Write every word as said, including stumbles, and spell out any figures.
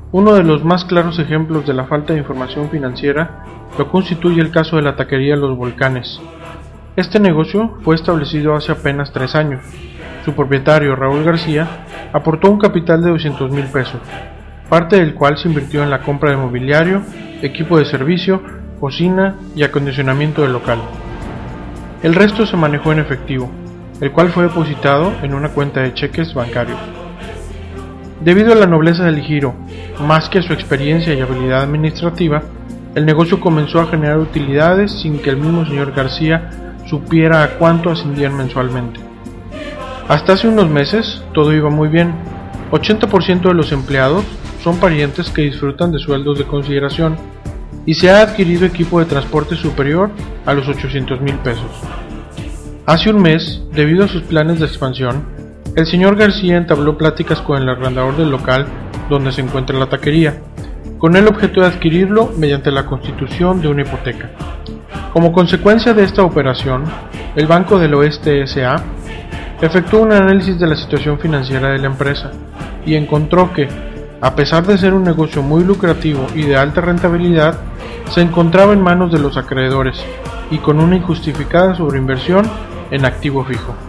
Uno de los más claros ejemplos de la falta de información financiera lo constituye el caso de la taquería Los Volcanes. Este negocio fue establecido hace apenas tres años. Su propietario, Raúl García, aportó un capital de doscientos mil pesos, parte del cual se invirtió en la compra de mobiliario, equipo de servicio, cocina y acondicionamiento del local. El resto se manejó en efectivo, el cual fue depositado en una cuenta de cheques bancarios. Debido a la nobleza del giro, más que a su experiencia y habilidad administrativa, el negocio comenzó a generar utilidades sin que el mismo señor García supiera a cuánto ascendían mensualmente. Hasta hace unos meses todo iba muy bien. ochenta por ciento de los empleados son parientes que disfrutan de sueldos de consideración y se ha adquirido equipo de transporte superior a los ochocientos mil pesos. Hace un mes, debido a sus planes de expansión, el señor García entabló pláticas con el arrendador del local donde se encuentra la taquería, con el objeto de adquirirlo mediante la constitución de una hipoteca. Como consecuencia de esta operación, el Banco del Oeste S A efectuó un análisis de la situación financiera de la empresa y encontró que, a pesar de ser un negocio muy lucrativo y de alta rentabilidad, se encontraba en manos de los acreedores y con una injustificada sobreinversión en activo fijo.